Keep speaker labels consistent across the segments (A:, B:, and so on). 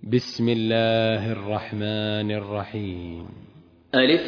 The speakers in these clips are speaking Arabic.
A: بسم الله الرحمن الرحيم.
B: ألف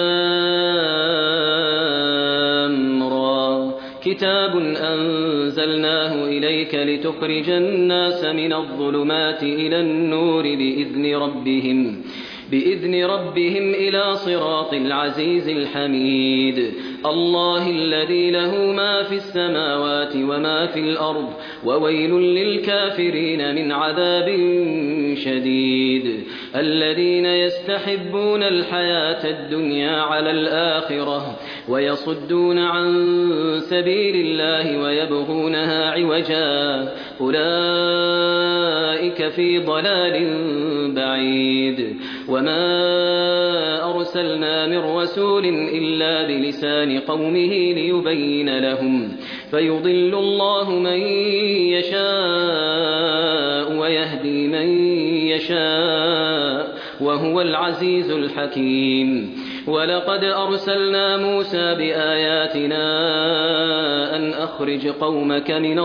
B: لام را كتاب أنزلناه إليك لتخرج الناس من الظلمات إلى النور بإذن ربهم إلى صراط العزيز الحميد. الله الذي له ما في السماوات وما في الأرض وويل للكافرين من عذاب شديد. الذين يستحبون الحياة الدنيا على الآخرة ويصدون عن سبيل الله ويبغونها عوجا أولئك في ضلال بعيد. وما أرسلنا من رسول إلا بلسان قومه ليبين لهم فيضل الله من يشاء ويهدي من يشاء وهو العزيز الحكيم. ولقد أرسلنا موسى بآياتنا أن أخرج قومك من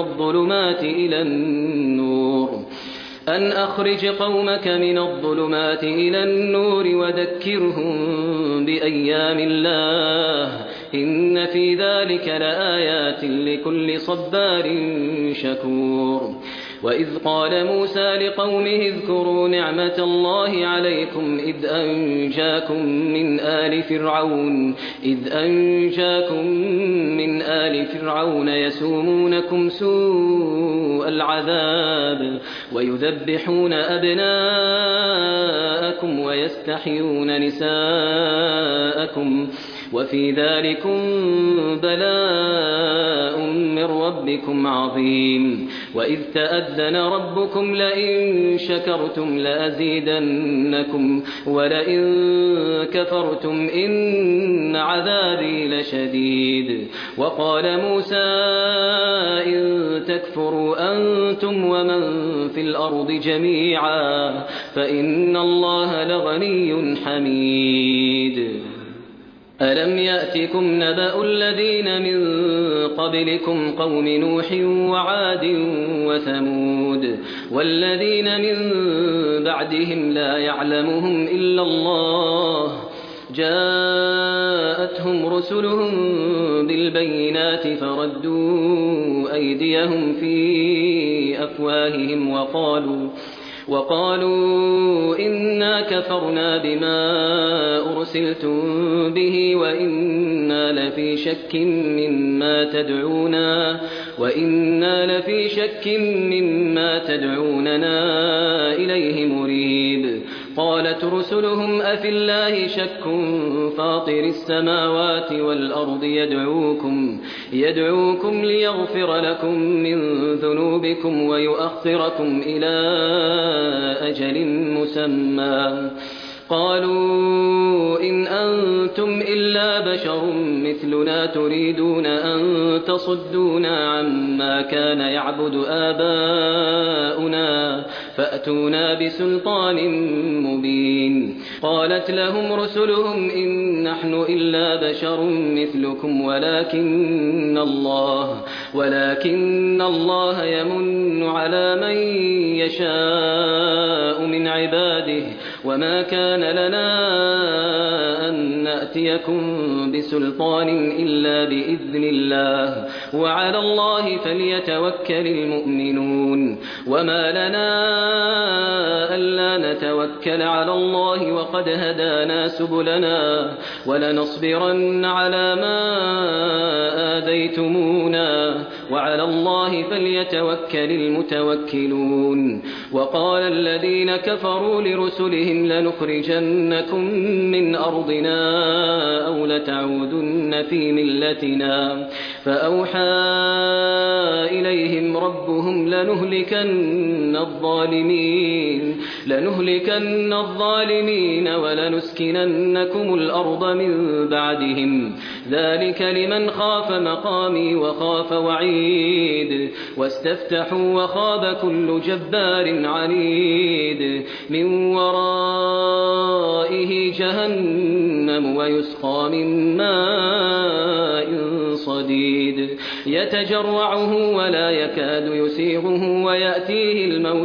B: الظلمات إلى النور وذكرهم بأيام الله إن في ذلك لآيات لكل صبار شكور. وإذ قال موسى لقومه اذكروا نعمة الله عليكم إذ أنجاكم من آل فرعون يسومونكم سوء العذاب ويذبحون أبناءكم ويستحيون نساءكم وفي ذلكم بلاء من ربكم عظيم. وإذ تأذن ربكم لئن شكرتم لأزيدنكم ولئن كفرتم إن عذابي لشديد. وقال موسى إن تكفروا أنتم ومن في الأرض جميعا فإن الله لغني حميد. ألم يأتكم نبأ الذين من قبلكم قوم نوح وعاد وثمود والذين من بعدهم لا يعلمهم إلا الله جاءتهم رسلهم بالبينات فردوا أيديهم في أفواههم وقالوا إنا كفرنا بما أرسلتم به وإنا لفي شك مما تدعوننا إليه مريب. قالت رسلهم أفي الله شك فاطر السماوات والأرض يدعوكم ليغفر لكم من ذنوبكم ويؤخركم إلى أجل مسمى. قالوا إن أنتم إلا بشر مثلنا تريدون أن تصدونا عما كان يعبد آباؤنا فأتونا بسلطان مبين. قالت لهم رسلهم إن نحن إلا بشر مثلكم ولكن الله يمن على من يشاء من عباده وما كان لنا أن نأتيكم بسلطان إلا بإذن الله وعلى الله فليتوكل المؤمنون. وما لنا ألا نتوكل على الله وقد هدانا سبلنا ولنصبرن على ما آذيتمونا وعلى الله فليتوكل المتوكلون. وقال الذين كفروا لرسلهم لنخرجنكم من أرضنا أو لتعودن في ملتنا فأوحى إليهم ربهم لنهلكن الظالمين ولنسكننكم الأرض من بعدهم ذلك لمن خاف مقامي وخاف وعيد. واستفتحوا وخاب كل جبار عنيد من ورائه جهنم ويسقى من ماء صديد. يتجرعه ولا يكاد يسيغه ويأتيه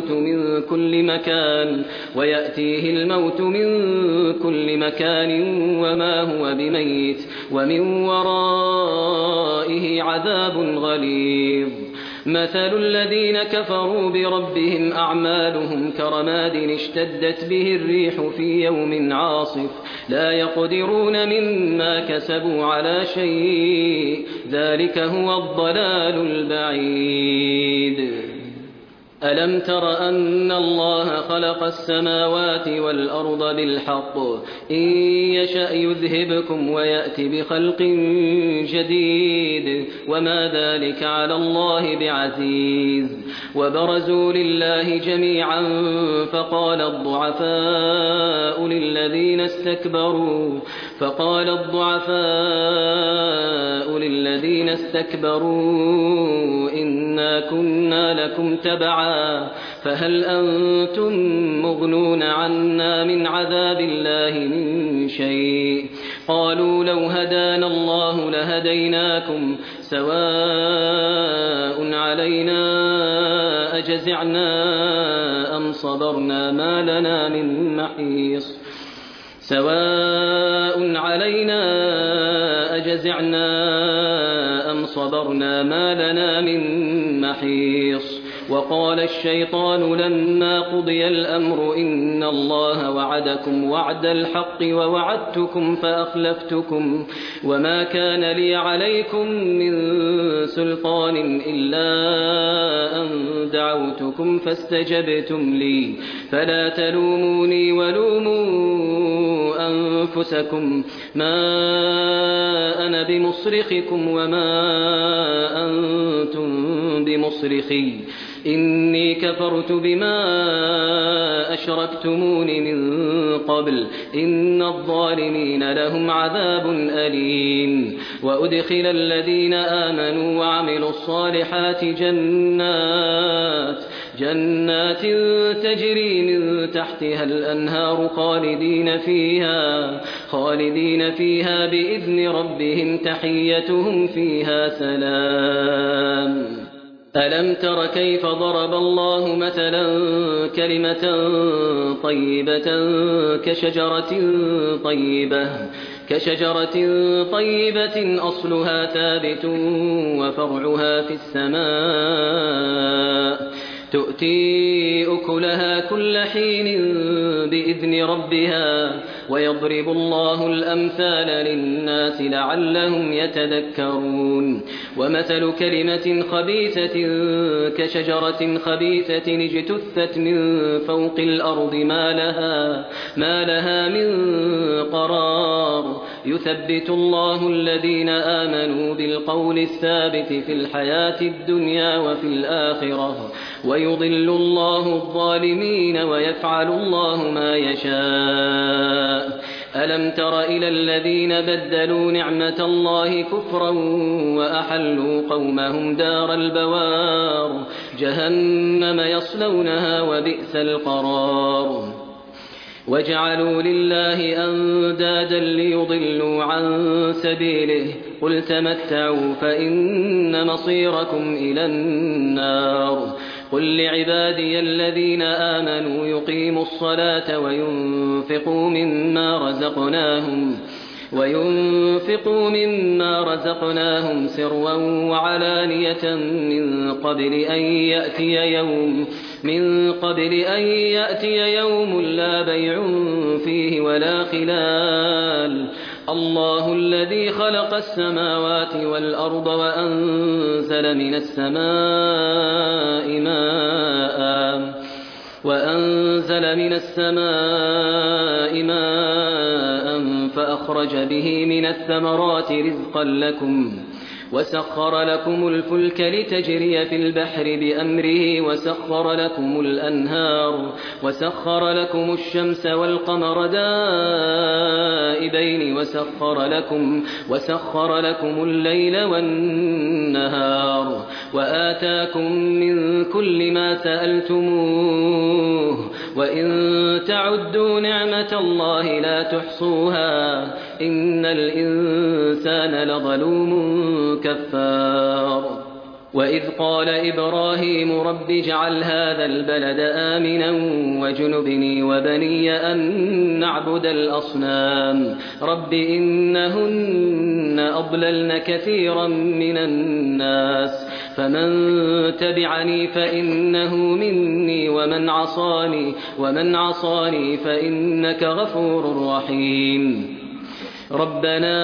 B: الموت من كل مكان وما هو بميت ومن ورائه عذاب غليظ مثل الذين كفروا بربهم أعمالهم كرماد اشتدت به الريح في يوم عاصف لا يقدرون مما كسبوا على شيء ذلك هو الضلال البعيد ألم تر أن الله خلق السماوات والأرض بالحق إن يشأ يذهبكم ويأتي بخلق جديد وما ذلك على الله بعزيز وبرزوا لله جميعا فقال الضعفاء للذين استكبروا إنا كنا لكم تبعا فهل أنتم مغنون عنا من عذاب الله من شيء قالوا لو هدانا الله لهديناكم سواء علينا أجزعنا أم صبرنا ما لنا من محيص وقال الشيطان لما قضي الأمر إن الله وعدكم وعد الحق ووعدتكم فأخلفتكم وما كان لي عليكم من سلطان إلا أن دعوتكم فاستجبتم لي فلا تلوموني ولوموا أنفسكم ما أنا بمصرخكم وما أنتم بمصرخي إني كفرت بما أشركتمون من قبل إن الظالمين لهم عذاب أليم وأدخل الذين آمنوا وعملوا الصالحات جنات تجري من تحتها الأنهار خالدين فيها بإذن ربهم تحيتهم فيها سلام ألم تر كيف ضرب الله مثلا كلمة طيبة كشجرة طيبة أصلها ثابت وفرعها في السماء تؤتي أكلها كل حين بإذن ربها ويضرب الله الأمثال للناس لعلهم يتذكرون ومثل كلمة خبيثة كشجرة خبيثة اجتثت من فوق الأرض ما لها من قرار يثبت الله الذين آمنوا بالقول الثابت في الحياة الدنيا وفي الآخرة ويضل الله الظالمين ويفعل الله ما يشاء ألم تر إلى الذين بدلوا نعمة الله كفرا وأحلوا قومهم دار البوار جهنم يصلونها وبئس القرار وجعلوا لله أندادا ليضلوا عن سبيله قل تمتعوا فإن مصيركم إلى النار قل لعبادي الذين آمنوا يقيموا الصلاة وينفقوا مما رزقناهم سرا وعلانية من قبل أن يأتي يوم لا بيع فيه ولا خلال الله الذي خلق السماوات والأرض وأنزل من السماء ماء فأخرج به من الثمرات رزقا لكم وسخر لكم الفلك لتجري في البحر بأمره وسخر لكم الأنهار وسخر لكم الشمس والقمر دائبين وسخر لكم الليل والنهار وآتاكم من كل ما سألتموه وإن تعدوا نعمة الله لا تحصوها إن الإنسان لظلوم كفار وإذ قال إبراهيم رب اجعل هذا البلد آمنا واجنبني وبني أن نعبد الأصنام رب إنهن أضللن كثيرا من الناس فمن تبعني فإنه مني ومن عصاني فإنك غفور رحيم ربنا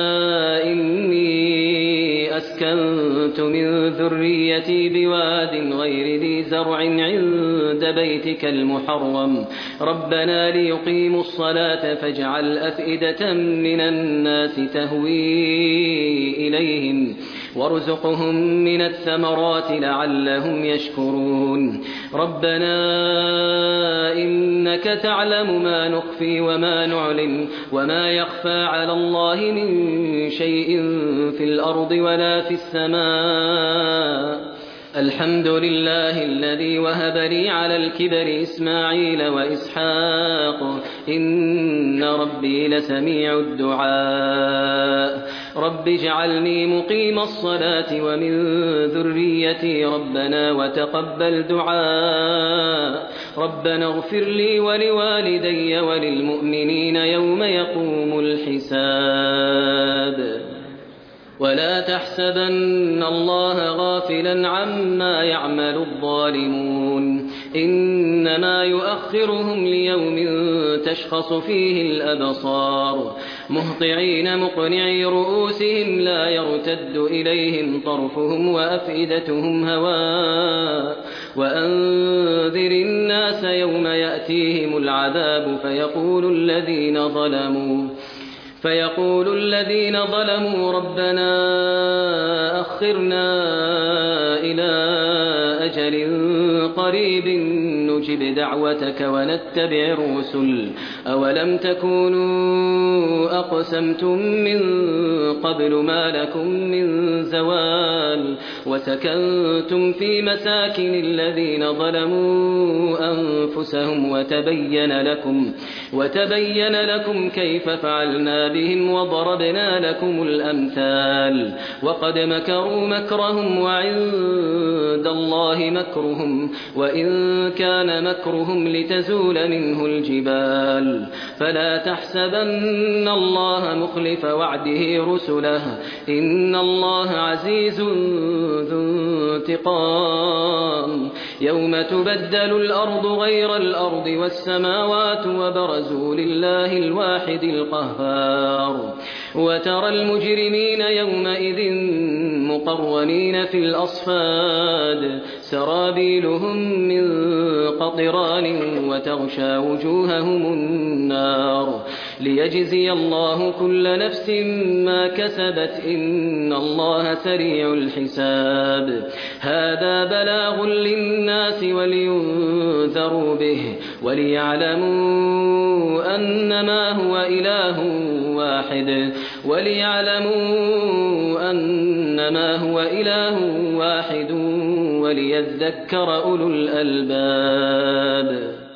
B: إني أسكنت من ذريتي بواد غير ذي زرع عند بيتك المحرم ربنا ليقيموا الصلاة فاجعل أفئدة من الناس تهوي إليهم وارزقهم من الثمرات لعلهم يشكرون ربنا إنك تعلم ما نخفي وما نعلن وما يخفى على الله من شيء في الأرض ولا في السماء الحمد لله الذي وهب لي على الكبر إسماعيل وإسحاق إن ربي لسميع الدعاء رب اجعلني مقيم الصلاة ومن ذريتي ربنا وتقبل دعاء ربنا اغفر لي ولوالدي وللمؤمنين يوم يقوم الحساب ولا تحسبن الله غافلا عما يعمل الظالمون إنما يؤخرهم ليوم تشخص فيه الأبصار مهطعين مقنعي رؤوسهم لا يرتد إليهم طرفهم وأفئدتهم هواء وأنذر الناس يوم يأتيهم العذاب فيقول الذين ظلموا ربنا أخرنا إلى أجل قريب نجب دعوتك ونتبع الرسل أولم تكونوا أقسمتم من قبل ما لكم من زوال وسكنتم في مساكن الذين ظلموا أنفسهم وتبين لكم كيف فعلنا بهم وضربنا لكم الأمثال وقد مكروا مكرهم وعند الله مكرهم وإن كان مكرهم لتزول منه الجبال فلا تحسبن الله مخلف وعده رسله إن الله عزيز ذو انتقام يوم تبدل الأرض غير الأرض والسماوات وبرزوا لله الواحد القهار وترى المجرمين يومئذ مقرنين في الأصفاد سرابيلهم من قطران وتغشى وجوههم النار ليجزي الله كل نفس ما كسبت إن الله سريع الحساب هذا بلاغ للناس ولينذروا به وليعلموا أنما هو إله واحد وليذكر أولو الألباب